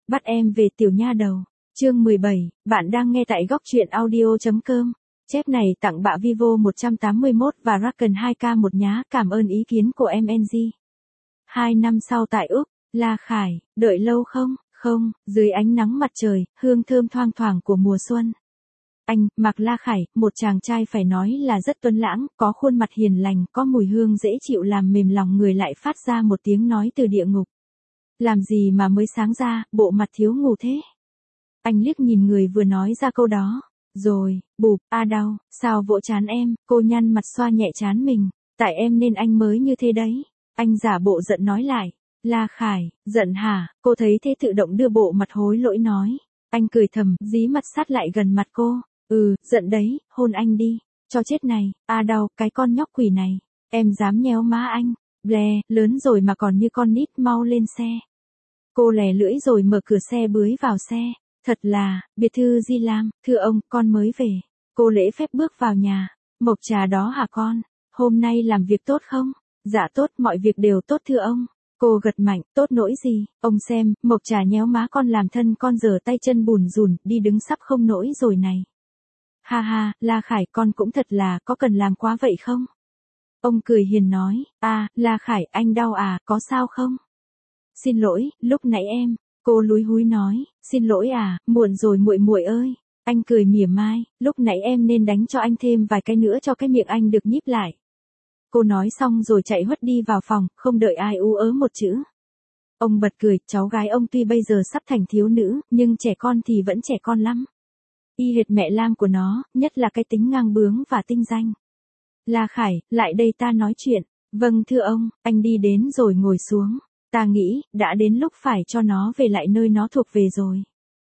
Bắt em về tiểu nha đầu. Chương 17, bạn đang nghe tại góc truyện audio.com. Chép này tặng bạ Vivo 181 và Raken 2K một nhá, cảm ơn ý kiến của MNG. 2 năm sau tại Úc, La Khải, đợi lâu không? Không, dưới ánh nắng mặt trời, hương thơm thoang thoảng của mùa xuân. Anh, Mạc La Khải, một chàng trai phải nói là rất tuấn lãng, có khuôn mặt hiền lành, có mùi hương dễ chịu làm mềm lòng người lại phát ra một tiếng nói từ địa ngục. Làm gì mà mới sáng ra, bộ mặt thiếu ngủ thế? Anh liếc nhìn người vừa nói ra câu đó. Rồi, bụp, đau, sao vỗ chán em, cô nhăn mặt xoa nhẹ chán mình. Tại em nên anh mới như thế đấy. Anh giả bộ giận nói lại. La Khải, giận hả? Cô thấy thế tự động đưa bộ mặt hối lỗi nói. Anh cười thầm, dí mặt sát lại gần mặt cô. Giận đấy, hôn anh đi. Cho chết này, đau, cái con nhóc quỷ này. Em dám nhéo má anh. Ble, lớn rồi mà còn như con nít, mau lên xe. Cô lè lưỡi rồi mở cửa xe bưới vào xe. Thật là, biệt thư Di Lam, thưa ông, con mới về. Cô lễ phép bước vào nhà. Mộc Trà đó hả con? Hôm nay làm việc tốt không? Dạ tốt, mọi việc đều tốt thưa ông. Cô gật mạnh, tốt nỗi gì? Ông xem, Mộc Trà nhéo má con làm thân con giờ tay chân bùn rùn, đi đứng sắp không nổi rồi này. Ha ha, La Khải con cũng thật là, có cần làm quá vậy không? Ông cười hiền nói, La Khải anh đau có sao không? Xin lỗi, lúc nãy em. Cô lúi húi nói, xin lỗi muộn rồi muội muội ơi. Anh cười mỉa mai, lúc nãy em nên đánh cho anh thêm vài cái nữa cho cái miệng anh được nhíp lại. Cô nói xong rồi chạy hất đi vào phòng, không đợi ai ú ớ một chữ. Ông bật cười, cháu gái ông tuy bây giờ sắp thành thiếu nữ, nhưng trẻ con thì vẫn trẻ con lắm. Y hệt mẹ Lam của nó, nhất là cái tính ngang bướng và tinh danh. La Khải, lại đây ta nói chuyện. Vâng thưa ông, anh đi đến rồi ngồi xuống. Ta nghĩ, đã đến lúc phải cho nó về lại nơi nó thuộc về rồi.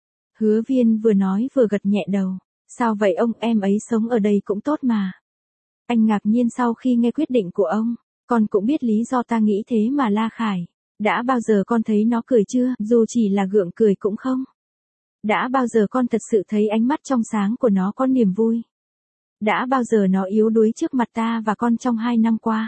Hứa Viên vừa nói vừa gật nhẹ đầu. Sao vậy ông, em ấy sống ở đây cũng tốt mà. Anh ngạc nhiên sau khi nghe quyết định của ông. Con cũng biết lý do ta nghĩ thế mà La Khải. Đã bao giờ con thấy nó cười chưa, dù chỉ là gượng cười cũng không? Đã bao giờ con thật sự thấy ánh mắt trong sáng của nó có niềm vui? Đã bao giờ nó yếu đuối trước mặt ta và con trong 2 năm qua?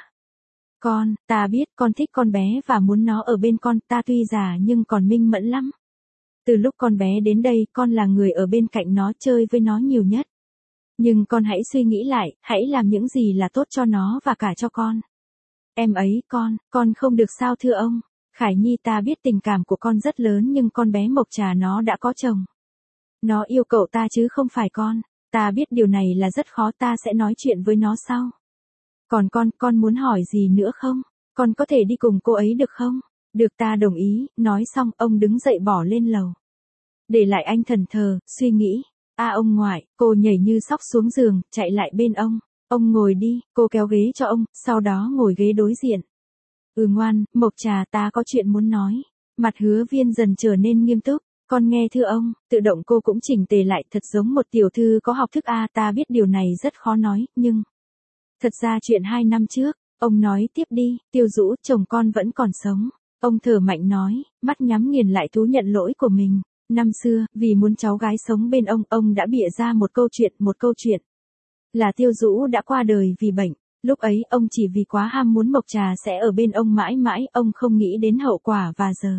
Ta biết con thích con bé và muốn nó ở bên con, ta tuy già nhưng còn minh mẫn lắm. Từ lúc con bé đến đây, con là người ở bên cạnh nó, chơi với nó nhiều nhất. Nhưng con hãy suy nghĩ lại, hãy làm những gì là tốt cho nó và cả cho con. Em ấy, con không được sao thưa ông. Khải Nhi, ta biết tình cảm của con rất lớn nhưng con bé Mộc Trà nó đã có chồng. Nó yêu cậu ta chứ không phải con. Ta biết điều này là rất khó, ta sẽ nói chuyện với nó sau. Còn con muốn hỏi gì nữa không? Con có thể đi cùng cô ấy được không? Được, ta đồng ý. Nói xong, ông đứng dậy bỏ lên lầu. Để lại anh thẫn thờ, suy nghĩ. Ông ngoại, cô nhảy như sóc xuống giường, chạy lại bên ông. Ông ngồi đi, cô kéo ghế cho ông, sau đó ngồi ghế đối diện. Ngoan, Mộc Trà, ta có chuyện muốn nói. Mặt Hứa Viên dần trở nên nghiêm túc. Con nghe thưa ông, tự động cô cũng chỉnh tề lại, thật giống một tiểu thư có học thức. Ta biết điều này rất khó nói, nhưng... Thật ra chuyện 2 năm trước, ông nói tiếp đi, Tiêu Dũ, chồng con vẫn còn sống. Ông thở mạnh nói, mắt nhắm nghiền lại thú nhận lỗi của mình. Năm xưa, vì muốn cháu gái sống bên ông đã bịa ra một câu chuyện. Là Tiêu Dũ đã qua đời vì bệnh. Lúc ấy, ông chỉ vì quá ham muốn Mộc Trà sẽ ở bên ông mãi mãi, ông không nghĩ đến hậu quả và giờ.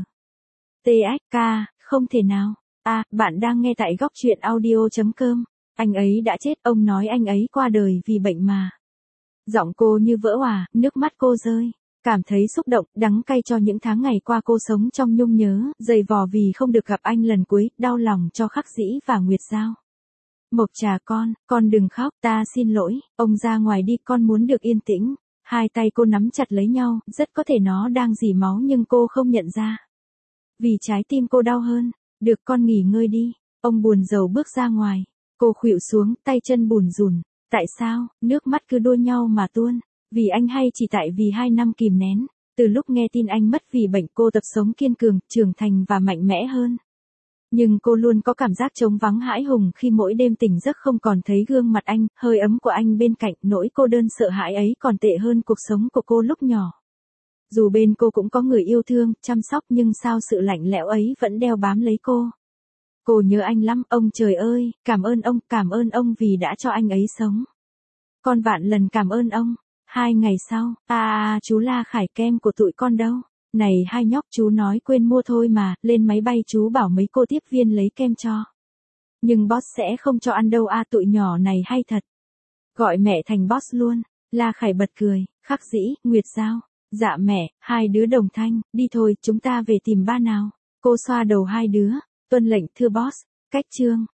TXK, không thể nào. Bạn đang nghe tại góc truyện audio.com. Anh ấy đã chết, ông nói anh ấy qua đời vì bệnh mà. Giọng cô như vỡ òa, nước mắt cô rơi. Cảm thấy xúc động, đắng cay cho những tháng ngày qua cô sống trong nhung nhớ, dày vò vì không được gặp anh lần cuối, đau lòng cho Khắc Dĩ và Nguyệt Giao. Mộc Trà con đừng khóc, ta xin lỗi, ông ra ngoài đi, con muốn được yên tĩnh. Hai tay cô nắm chặt lấy nhau, rất có thể nó đang rỉ máu nhưng cô không nhận ra. Vì trái tim cô đau hơn. Được, con nghỉ ngơi đi. Ông buồn rầu bước ra ngoài. Cô khuỵu xuống, tay chân bùn rùn. Tại sao, nước mắt cứ đua nhau mà tuôn? Vì anh hay chỉ tại vì 2 năm kìm nén? Từ lúc nghe tin anh mất vì bệnh, cô tập sống kiên cường, trưởng thành và mạnh mẽ hơn. Nhưng cô luôn có cảm giác trống vắng hãi hùng khi mỗi đêm tỉnh giấc không còn thấy gương mặt anh, hơi ấm của anh bên cạnh, nỗi cô đơn sợ hãi ấy còn tệ hơn cuộc sống của cô lúc nhỏ. Dù bên cô cũng có người yêu thương, chăm sóc nhưng sao sự lạnh lẽo ấy vẫn đeo bám lấy cô. Cô nhớ anh lắm, ông trời ơi, cảm ơn ông vì đã cho anh ấy sống. Con vạn lần cảm ơn ông. 2 ngày sau, chú La Khải, kem của tụi con đâu? Này hai nhóc, chú nói quên mua thôi mà, lên máy bay chú bảo mấy cô tiếp viên lấy kem cho. Nhưng boss sẽ không cho ăn đâu a, tụi nhỏ này hay thật. Gọi mẹ thành boss luôn. La Khải bật cười, khắc dĩ, Nguyệt sao? Dạ mẹ, hai đứa đồng thanh, đi thôi, chúng ta về tìm ba nào. Cô xoa đầu hai đứa, tuân lệnh thưa boss, cách chương.